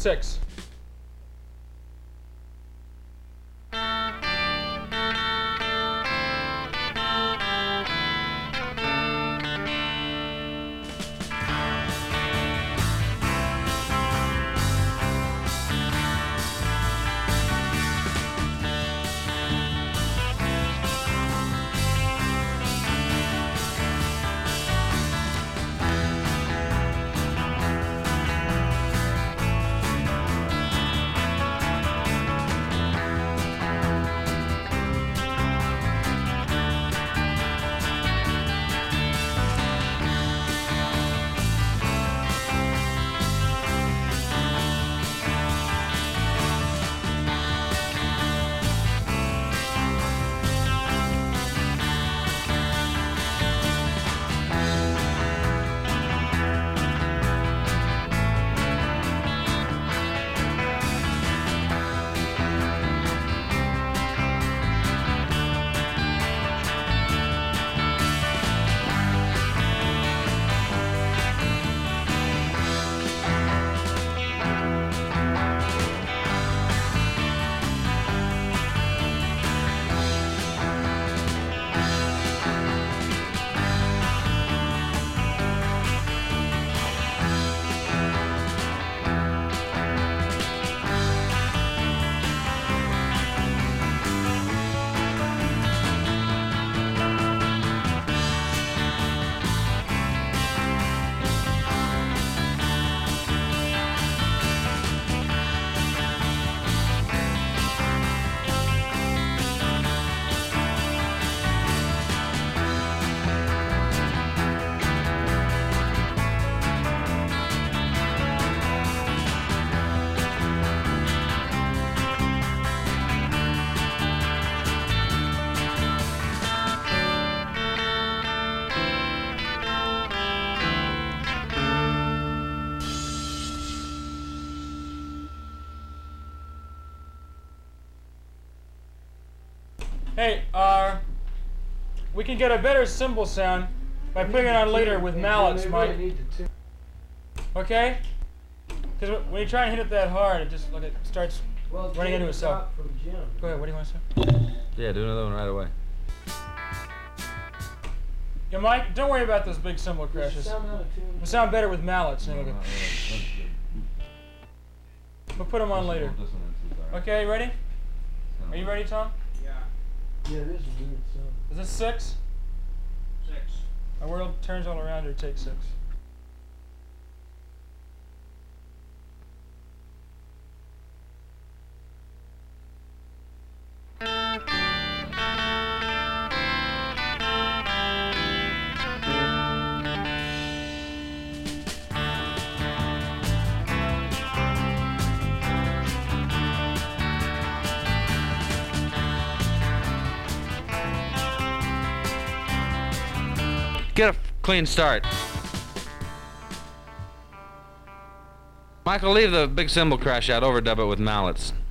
6. Hey, we can get a better cymbal sound by putting it on later with mallets, Mike. Okay? Because when you try and hit it that hard, it just like it starts running into itself. Go ahead. What do you want to say? Yeah, do another one right away. Yeah, Mike, don't worry about those big cymbal crashes. It'll sound better with mallets. We'll put them on later. Okay, ready? Are you ready, Tom? Yeah, this is a weird sound. Is this 6? 6. Our world turns all around her, take 6. Get a clean start. Michael, leave the big cymbal crash out, overdub it with mallets.